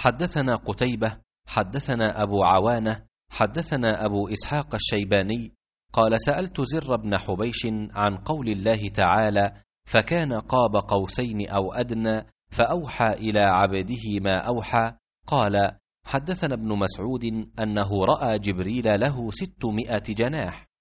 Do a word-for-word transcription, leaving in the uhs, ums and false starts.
حدثنا قتيبة حدثنا أبو عوانة حدثنا أبو إسحاق الشيباني قال سألت زر بن حبيش عن قول الله تعالى فكان قاب قوسين أو أدنى فأوحى إلى عبده ما أوحى. قال حدثنا ابن مسعود أنه رأى جبريل له ستمائة جناح